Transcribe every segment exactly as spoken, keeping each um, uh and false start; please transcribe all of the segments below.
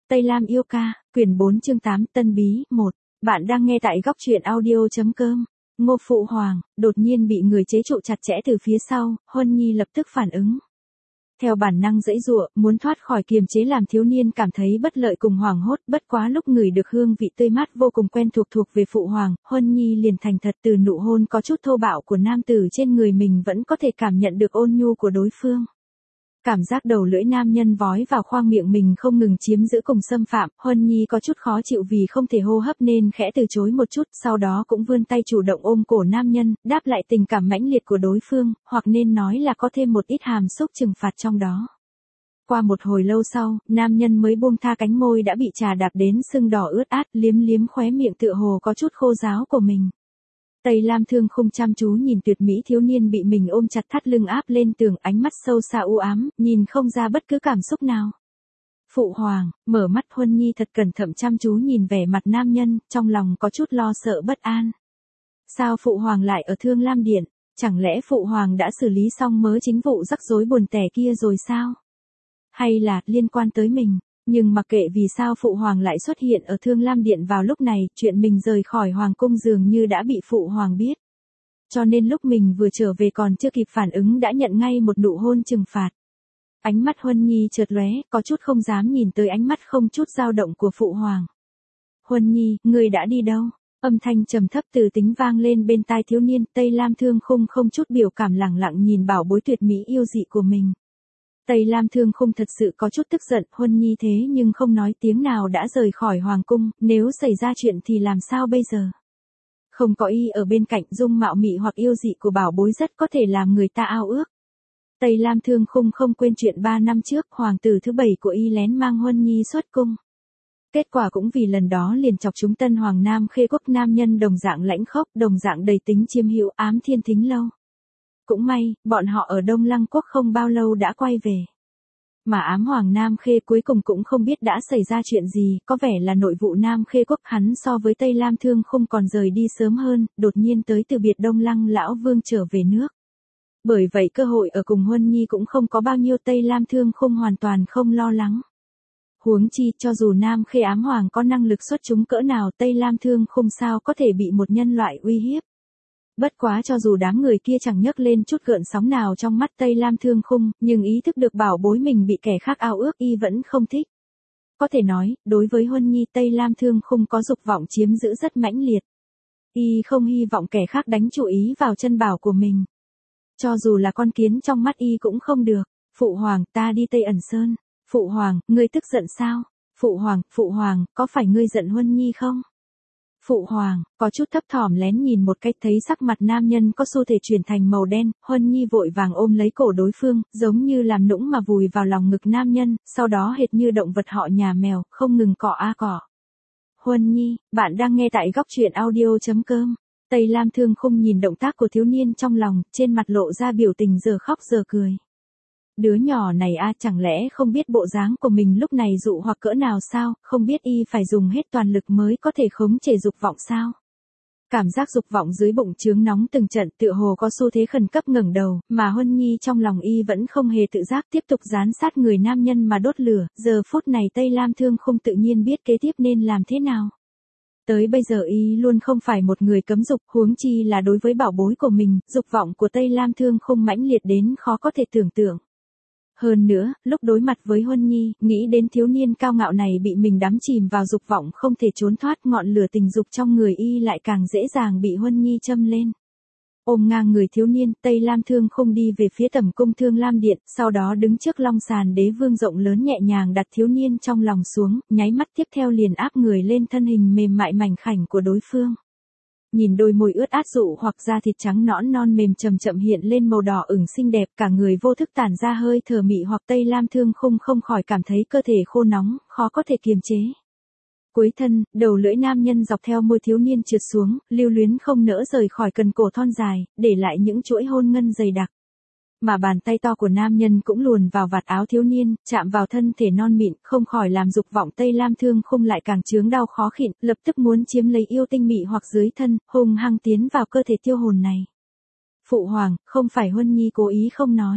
Tây Lam yêu ca, quyển bốn chương tám Tân Bí, một. Bạn đang nghe tại góc truyện audio.com. Ngô Phụ Hoàng, đột nhiên bị người chế trụ chặt chẽ từ phía sau, Huân Nhi lập tức phản ứng. Theo bản năng giãy giụa, muốn thoát khỏi kiềm chế làm thiếu niên cảm thấy bất lợi cùng hoảng hốt, bất quá lúc ngửi được hương vị tươi mát vô cùng quen thuộc thuộc về Phụ Hoàng, Huân Nhi liền thành thật từ nụ hôn có chút thô bạo của nam tử trên người mình vẫn có thể cảm nhận được ôn nhu của đối phương. Cảm giác đầu lưỡi nam nhân vói vào khoang miệng mình không ngừng chiếm giữ cùng xâm phạm, Huân Nhi có chút khó chịu vì không thể hô hấp nên khẽ từ chối một chút, sau đó cũng vươn tay chủ động ôm cổ nam nhân, đáp lại tình cảm mãnh liệt của đối phương, hoặc nên nói là có thêm một ít hàm xúc trừng phạt trong đó. Qua một hồi lâu sau, nam nhân mới buông tha cánh môi đã bị trà đạp đến sưng đỏ ướt át, liếm liếm khóe miệng tựa hồ có chút khô ráo của mình. Tây Lam Thương không chăm chú nhìn tuyệt mỹ thiếu niên bị mình ôm chặt thắt lưng áp lên tường, ánh mắt sâu xa u ám, nhìn không ra bất cứ cảm xúc nào. Phụ Hoàng, mở mắt Huân Nhi thật cẩn thận chăm chú nhìn vẻ mặt nam nhân, trong lòng có chút lo sợ bất an. Sao Phụ Hoàng lại ở Thương Lam Điện? Chẳng lẽ Phụ Hoàng đã xử lý xong mớ chính vụ rắc rối buồn tẻ kia rồi sao? Hay là liên quan tới mình? Nhưng mặc kệ vì sao Phụ Hoàng lại xuất hiện ở Thương Lam Điện vào lúc này, chuyện mình rời khỏi Hoàng cung dường như đã bị Phụ Hoàng biết. Cho nên lúc mình vừa trở về còn chưa kịp phản ứng đã nhận ngay một nụ hôn trừng phạt. Ánh mắt Huân Nhi chợt lóe, có chút không dám nhìn tới ánh mắt không chút dao động của Phụ Hoàng. Huân Nhi, người đã đi đâu? Âm thanh trầm thấp từ tính vang lên bên tai thiếu niên, Tây Lam Thương Khung không chút biểu cảm lẳng lặng nhìn bảo bối tuyệt mỹ yêu dị của mình. Tây Lam Thương Khung thật sự có chút tức giận, Huân Nhi thế nhưng không nói tiếng nào đã rời khỏi Hoàng cung, nếu xảy ra chuyện thì làm sao bây giờ? Không có y ở bên cạnh, dung mạo mị hoặc yêu dị của bảo bối rất có thể làm người ta ao ước. Tây Lam Thương Khung không quên chuyện ba năm trước, hoàng tử thứ bảy của y lén mang Huân Nhi xuất cung. Kết quả cũng vì lần đó liền chọc chúng tân hoàng nam khê quốc nam nhân đồng dạng lãnh khốc, đồng dạng đầy tính chiêm hữu, ám thiên thính lâu. Cũng may, bọn họ ở Đông Lăng quốc không bao lâu đã quay về. Mà ám hoàng Nam Khê cuối cùng cũng không biết đã xảy ra chuyện gì, có vẻ là nội vụ Nam Khê quốc hắn so với Tây Lam Thương Khung còn rời đi sớm hơn, đột nhiên tới từ biệt Đông Lăng lão vương trở về nước. Bởi vậy cơ hội ở cùng Huân Nhi cũng không có bao nhiêu, Tây Lam Thương Khung hoàn toàn không lo lắng. Huống chi cho dù Nam Khê ám hoàng có năng lực xuất chúng cỡ nào, Tây Lam Thương Khung sao có thể bị một nhân loại uy hiếp. Bất quá cho dù đám người kia chẳng nhấc lên chút gợn sóng nào trong mắt Tây Lam Thương Khung, nhưng ý thức được bảo bối mình bị kẻ khác ao ước y vẫn không thích. Có thể nói, đối với Huân Nhi Tây Lam Thương Khung có dục vọng chiếm giữ rất mãnh liệt. Y không hy vọng kẻ khác đánh chú ý vào chân bảo của mình. Cho dù là con kiến trong mắt y cũng không được. Phụ Hoàng, ta đi Tây Ẩn Sơn. Phụ Hoàng, ngươi tức giận sao? Phụ Hoàng, Phụ Hoàng, có phải ngươi giận Huân Nhi không? Phụ Hoàng, có chút thấp thỏm lén nhìn một cách thấy sắc mặt nam nhân có xu thể chuyển thành màu đen, Huân Nhi vội vàng ôm lấy cổ đối phương, giống như làm nũng mà vùi vào lòng ngực nam nhân, sau đó hệt như động vật họ nhà mèo, không ngừng cọ a cọ. Huân Nhi, bạn đang nghe tại góc truyện audio.com. Tây Lam Thương Khung nhìn động tác của thiếu niên trong lòng, trên mặt lộ ra biểu tình giờ khóc giờ cười. Đứa nhỏ này a chẳng lẽ không biết bộ dáng của mình lúc này dụ hoặc cỡ nào sao, không biết y phải dùng hết toàn lực mới có thể khống chế dục vọng sao. Cảm giác dục vọng dưới bụng chướng nóng từng trận tựa hồ có xu thế khẩn cấp ngẩng đầu, mà Huân Nhi trong lòng y vẫn không hề tự giác tiếp tục dán sát người nam nhân mà đốt lửa, giờ phút này Tây Lam Thương không tự nhiên biết kế tiếp nên làm thế nào. Tới bây giờ y luôn không phải một người cấm dục, huống chi là đối với bảo bối của mình, dục vọng của Tây Lam Thương không mãnh liệt đến khó có thể tưởng tượng. Hơn nữa, lúc đối mặt với Huân Nhi, nghĩ đến thiếu niên cao ngạo này bị mình đắm chìm vào dục vọng không thể trốn thoát, ngọn lửa tình dục trong người y lại càng dễ dàng bị Huân Nhi châm lên. Ôm ngang người thiếu niên, Tây Lam Thương Khung đi về phía tẩm cung Thương Lam Điện, sau đó đứng trước long sàn đế vương rộng lớn nhẹ nhàng đặt thiếu niên trong lòng xuống, nháy mắt tiếp theo liền áp người lên thân hình mềm mại mảnh khảnh của đối phương. Nhìn đôi môi ướt át dụ hoặc da thịt trắng nõn non mềm chậm chậm hiện lên màu đỏ ửng xinh đẹp, cả người vô thức tản ra hơi thở mị hoặc Tây Lam Thương Khung không khỏi cảm thấy cơ thể khô nóng, khó có thể kiềm chế. Cuối thân, đầu lưỡi nam nhân dọc theo môi thiếu niên trượt xuống, lưu luyến không nỡ rời khỏi cần cổ thon dài, để lại những chuỗi hôn ngân dày đặc. Mà bàn tay to của nam nhân cũng luồn vào vạt áo thiếu niên, chạm vào thân thể non mịn, không khỏi làm dục vọng Tây Lam Thương Khung lại càng chướng đau khó khịn, lập tức muốn chiếm lấy yêu tinh mị hoặc dưới thân, hùng hăng tiến vào cơ thể tiêu hồn này. Phụ Hoàng, không phải Huân Nhi cố ý không nói.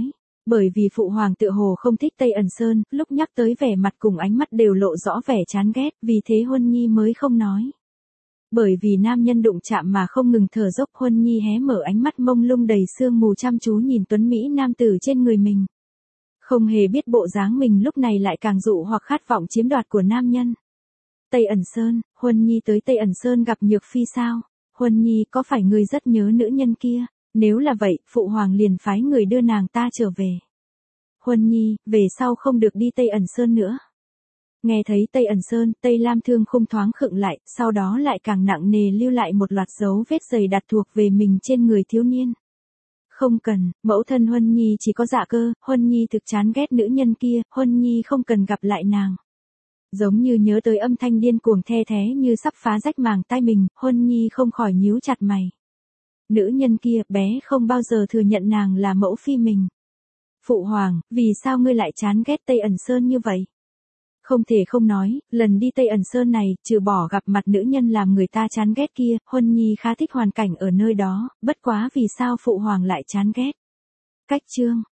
Bởi vì phụ hoàng tựa hồ không thích Tây Ẩn Sơn, lúc nhắc tới vẻ mặt cùng ánh mắt đều lộ rõ vẻ chán ghét, vì thế Huân Nhi mới không nói. Bởi vì nam nhân đụng chạm mà không ngừng thở dốc, Huân Nhi hé mở ánh mắt mông lung đầy sương mù chăm chú nhìn tuấn Mỹ nam tử trên người mình. Không hề biết bộ dáng mình lúc này lại càng dụ hoặc khát vọng chiếm đoạt của nam nhân. Tây Ẩn Sơn, Huân Nhi tới Tây Ẩn Sơn gặp Nhược Phi sao? Huân Nhi có phải ngươi rất nhớ nữ nhân kia? Nếu là vậy, phụ hoàng liền phái người đưa nàng ta trở về. Huân Nhi, về sau không được đi Tây Ẩn Sơn nữa. Nghe thấy Tây Ẩn Sơn, Tây Lam Thương Khung thoáng khựng lại, sau đó lại càng nặng nề lưu lại một loạt dấu vết dày đặc thuộc về mình trên người thiếu niên. Không cần, mẫu thân Huân Nhi chỉ có dạ cơ, Huân Nhi thực chán ghét nữ nhân kia, Huân Nhi không cần gặp lại nàng. Giống như nhớ tới âm thanh điên cuồng the thé như sắp phá rách màng tai mình, Huân Nhi không khỏi nhíu chặt mày. Nữ nhân kia, bé không bao giờ thừa nhận nàng là mẫu phi mình. Phụ hoàng, vì sao ngươi lại chán ghét Tây Ẩn Sơn như vậy? Không thể không nói, lần đi Tây Ẩn Sơn này, trừ bỏ gặp mặt nữ nhân làm người ta chán ghét kia, Huân Nhi khá thích hoàn cảnh ở nơi đó, bất quá vì sao phụ hoàng lại chán ghét. Cách chương